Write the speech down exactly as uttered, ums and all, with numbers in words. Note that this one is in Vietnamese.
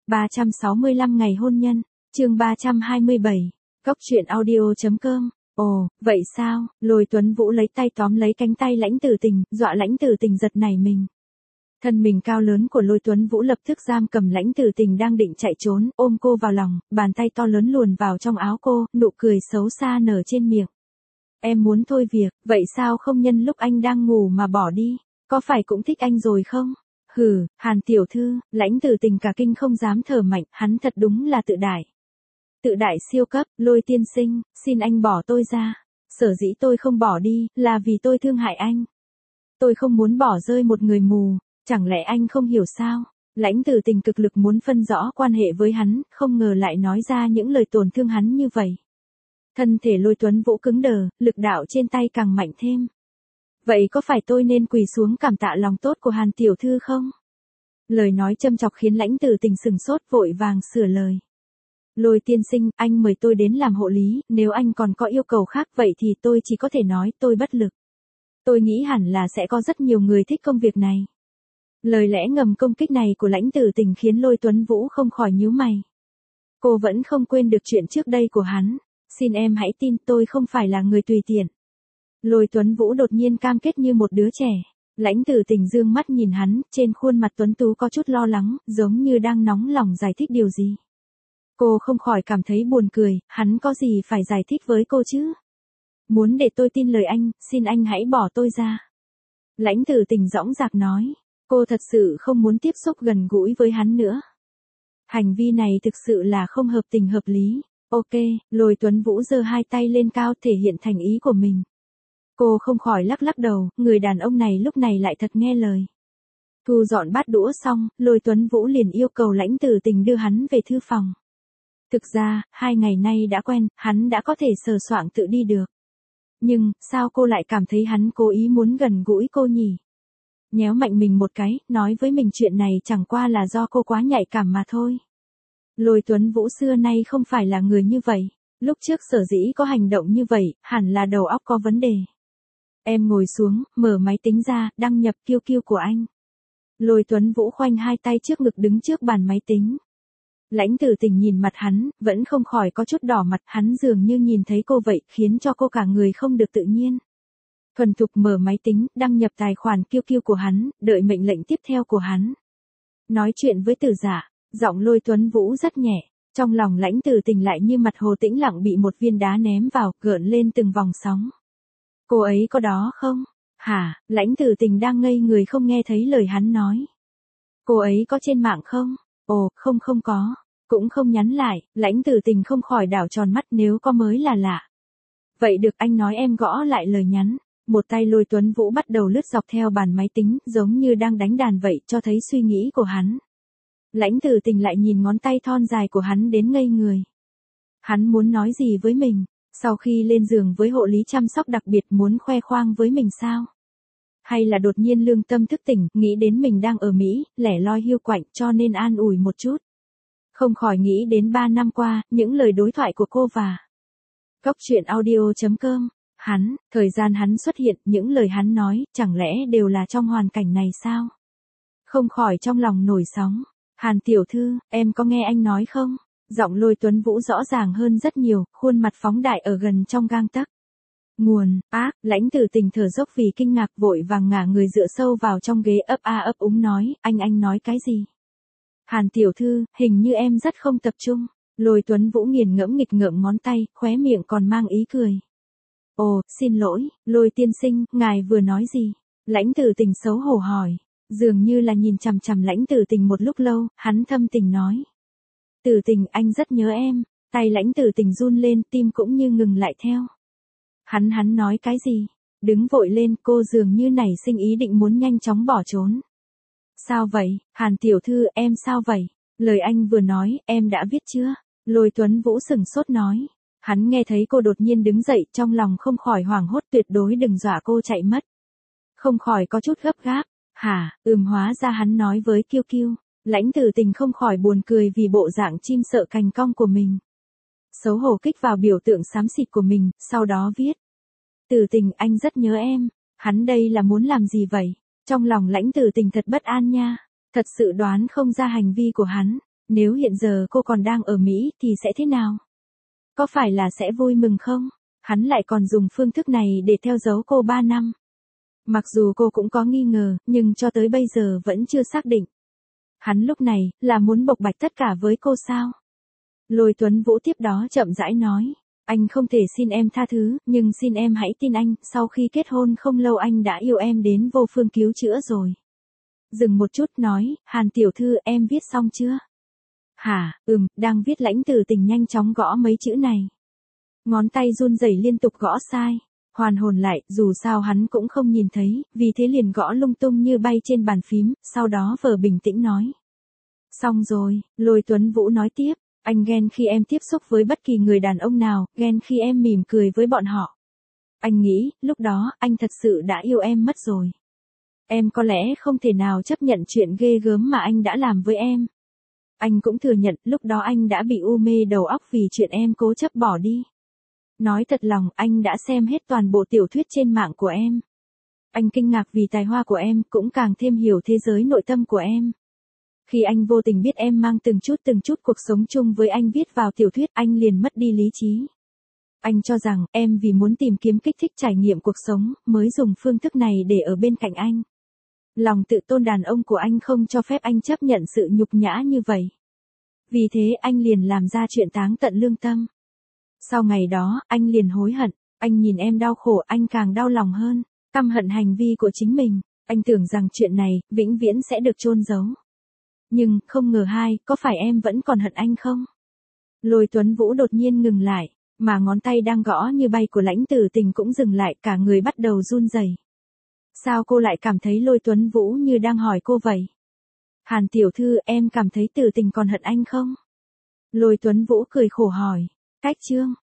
ba trăm sáu mươi lăm ngày hôn nhân, chương ba trăm hai mươi bảy, Cóc truyện audio chấm com. Ồ, vậy sao? Lôi Tuấn Vũ lấy tay tóm lấy cánh tay Lãnh Tử Tình, dọa Lãnh Tử Tình giật nảy mình. Thân mình cao lớn của Lôi Tuấn Vũ lập tức giam cầm Lãnh Tử Tình đang định chạy trốn, ôm cô vào lòng, bàn tay to lớn luồn vào trong áo cô, nụ cười xấu xa nở trên miệng. Em muốn thôi việc, vậy sao không nhân lúc anh đang ngủ mà bỏ đi, có phải cũng thích anh rồi không? Hừ, Hàn tiểu thư, Lãnh Tử Tình cả kinh không dám thở mạnh, hắn thật đúng là tự đại. Tự đại siêu cấp, Lôi tiên sinh, xin anh bỏ tôi ra. Sở dĩ tôi không bỏ đi, là vì tôi thương hại anh. Tôi không muốn bỏ rơi một người mù, chẳng lẽ anh không hiểu sao? Lãnh Tử Tình cực lực muốn phân rõ quan hệ với hắn, không ngờ lại nói ra những lời tổn thương hắn như vậy. Thân thể Lôi Tuấn Vũ cứng đờ, lực đạo trên tay càng mạnh thêm. Vậy có phải tôi nên quỳ xuống cảm tạ lòng tốt của Hàn tiểu thư không? Lời nói châm chọc khiến Lãnh Tử Tình sừng sốt vội vàng sửa lời. Lôi tiên sinh, anh mời tôi đến làm hộ lý, nếu anh còn có yêu cầu khác vậy thì tôi chỉ có thể nói tôi bất lực. Tôi nghĩ hẳn là sẽ có rất nhiều người thích công việc này. Lời lẽ ngầm công kích này của Lãnh Tử Tình khiến Lôi Tuấn Vũ không khỏi nhíu mày. Cô vẫn không quên được chuyện trước đây của hắn, xin em hãy tin tôi không phải là người tùy tiện. Lôi Tuấn Vũ đột nhiên cam kết như một đứa trẻ. Lãnh Tử Tình dương mắt nhìn hắn, trên khuôn mặt tuấn tú có chút lo lắng, giống như đang nóng lòng giải thích điều gì. Cô không khỏi cảm thấy buồn cười, hắn có gì phải giải thích với cô chứ? Muốn để tôi tin lời anh, xin anh hãy bỏ tôi ra. Lãnh Tử Tình dõng dạc nói, cô thật sự không muốn tiếp xúc gần gũi với hắn nữa. Hành vi này thực sự là không hợp tình hợp lý. Ok, Lôi Tuấn Vũ giơ hai tay lên cao thể hiện thành ý của mình. Cô không khỏi lắc lắc đầu, người đàn ông này lúc này lại thật nghe lời. Thu dọn bát đũa xong, Lôi Tuấn Vũ liền yêu cầu Lãnh Tử Tình đưa hắn về thư phòng. Thực ra, hai ngày nay đã quen, hắn đã có thể sờ soạng tự đi được. Nhưng, sao cô lại cảm thấy hắn cố ý muốn gần gũi cô nhỉ? Nhéo mạnh mình một cái, nói với mình chuyện này chẳng qua là do cô quá nhạy cảm mà thôi. Lôi Tuấn Vũ xưa nay không phải là người như vậy. Lúc trước sở dĩ có hành động như vậy, hẳn là đầu óc có vấn đề. Em ngồi xuống, mở máy tính ra, đăng nhập kiu kiu của anh. Lôi Tuấn Vũ khoanh hai tay trước ngực đứng trước bàn máy tính. Lãnh Tử Tình nhìn mặt hắn, vẫn không khỏi có chút đỏ mặt, hắn dường như nhìn thấy cô vậy, khiến cho cô cả người không được tự nhiên. Thuần thục mở máy tính, đăng nhập tài khoản kiu kiu của hắn, đợi mệnh lệnh tiếp theo của hắn. Nói chuyện với Tử Dạ, giọng Lôi Tuấn Vũ rất nhẹ, trong lòng Lãnh Tử Tình lại như mặt hồ tĩnh lặng bị một viên đá ném vào, gợn lên từng vòng sóng. Cô ấy có đó không? Hả? Lãnh Tử Tình đang ngây người không nghe thấy lời hắn nói. Cô ấy có trên mạng không? Ồ, không không có. Cũng không nhắn lại, Lãnh Tử Tình không khỏi đảo tròn mắt, nếu có mới là lạ. Vậy được, anh nói em gõ lại lời nhắn. Một tay Lôi Tuấn Vũ bắt đầu lướt dọc theo bàn máy tính, giống như đang đánh đàn vậy, cho thấy suy nghĩ của hắn. Lãnh Tử Tình lại nhìn ngón tay thon dài của hắn đến ngây người. Hắn muốn nói gì với mình? Sau khi lên giường với hộ lý chăm sóc đặc biệt muốn khoe khoang với mình sao? Hay là đột nhiên lương tâm thức tỉnh, nghĩ đến mình đang ở Mỹ, lẻ loi hiu quạnh cho nên an ủi một chút. Không khỏi nghĩ đến ba năm qua, những lời đối thoại của cô và Cóc truyện audio chấm com. Hắn, thời gian hắn xuất hiện, những lời hắn nói, chẳng lẽ đều là trong hoàn cảnh này sao? Không khỏi trong lòng nổi sóng. Hàn tiểu thư, em có nghe anh nói không? Giọng Lôi Tuấn Vũ rõ ràng hơn rất nhiều, khuôn mặt phóng đại ở gần trong gang tấc. Nguồn, ác, Lãnh Tử Tình thở dốc vì kinh ngạc vội vàng ngả người dựa sâu vào trong ghế ấp a ấp úng nói, anh anh nói cái gì? Hàn tiểu thư, hình như em rất không tập trung. Lôi Tuấn Vũ nghiền ngẫm nghịch ngợm ngón tay, khóe miệng còn mang ý cười. Ồ, xin lỗi, Lôi tiên sinh, ngài vừa nói gì? Lãnh Tử Tình xấu hổ hỏi. Dường như là nhìn chằm chằm Lãnh Tử Tình một lúc lâu, hắn thâm tình nói. Tử Tình, anh rất nhớ em. Tay Lãnh Tử Tình run lên, tim cũng như ngừng lại theo. Hắn hắn nói cái gì? Đứng vội lên, cô dường như nảy sinh ý định muốn nhanh chóng bỏ trốn. Sao vậy? Hàn tiểu thư, em sao vậy? Lời anh vừa nói, em đã viết chưa? Lôi Tuấn Vũ sừng sốt nói. Hắn nghe thấy cô đột nhiên đứng dậy, trong lòng không khỏi hoảng hốt, tuyệt đối đừng dọa cô chạy mất. Không khỏi có chút gấp gáp. Hả, ừm hóa ra hắn nói với kiu kiu. Lãnh Tử Tình không khỏi buồn cười vì bộ dạng chim sợ cành cong của mình. Xấu hổ kích vào biểu tượng xám xịt của mình, sau đó viết. Tử Tình, anh rất nhớ em. Hắn đây là muốn làm gì vậy? Trong lòng Lãnh Tử Tình thật bất an nha. Thật sự đoán không ra hành vi của hắn. Nếu hiện giờ cô còn đang ở Mỹ thì sẽ thế nào? Có phải là sẽ vui mừng không? Hắn lại còn dùng phương thức này để theo dấu cô ba năm. Mặc dù cô cũng có nghi ngờ, nhưng cho tới bây giờ vẫn chưa xác định. Hắn lúc này, là muốn bộc bạch tất cả với cô sao? Lôi Tuấn Vũ tiếp đó chậm rãi nói. Anh không thể xin em tha thứ, nhưng xin em hãy tin anh, sau khi kết hôn không lâu anh đã yêu em đến vô phương cứu chữa rồi. Dừng một chút nói, Hàn tiểu thư em viết xong chưa? Hả, ừm, đang viết. Lãnh Tử Tình nhanh chóng gõ mấy chữ này. Ngón tay run rẩy liên tục gõ sai. Hoàn hồn lại, dù sao hắn cũng không nhìn thấy, vì thế liền gõ lung tung như bay trên bàn phím, sau đó vờ bình tĩnh nói. Xong rồi, Lôi Tuấn Vũ nói tiếp, anh ghen khi em tiếp xúc với bất kỳ người đàn ông nào, ghen khi em mỉm cười với bọn họ. Anh nghĩ, lúc đó, anh thật sự đã yêu em mất rồi. Em có lẽ không thể nào chấp nhận chuyện ghê gớm mà anh đã làm với em. Anh cũng thừa nhận, lúc đó anh đã bị u mê đầu óc vì chuyện em cố chấp bỏ đi. Nói thật lòng, anh đã xem hết toàn bộ tiểu thuyết trên mạng của em. Anh kinh ngạc vì tài hoa của em, cũng càng thêm hiểu thế giới nội tâm của em. Khi anh vô tình biết em mang từng chút từng chút cuộc sống chung với anh viết vào tiểu thuyết, anh liền mất đi lý trí. Anh cho rằng, em vì muốn tìm kiếm kích thích trải nghiệm cuộc sống, mới dùng phương thức này để ở bên cạnh anh. Lòng tự tôn đàn ông của anh không cho phép anh chấp nhận sự nhục nhã như vậy. Vì thế anh liền làm ra chuyện táng tận lương tâm. Sau ngày đó, anh liền hối hận, anh nhìn em đau khổ, anh càng đau lòng hơn, căm hận hành vi của chính mình, anh tưởng rằng chuyện này, vĩnh viễn sẽ được chôn giấu. Nhưng, không ngờ hai, có phải em vẫn còn hận anh không? Lôi Tuấn Vũ đột nhiên ngừng lại, mà ngón tay đang gõ như bay của Lãnh Tử Tình cũng dừng lại, cả người bắt đầu run rẩy. Sao cô lại cảm thấy Lôi Tuấn Vũ như đang hỏi cô vậy? Hàn tiểu thư, em cảm thấy Tử Tình còn hận anh không? Lôi Tuấn Vũ cười khổ hỏi. Cách chương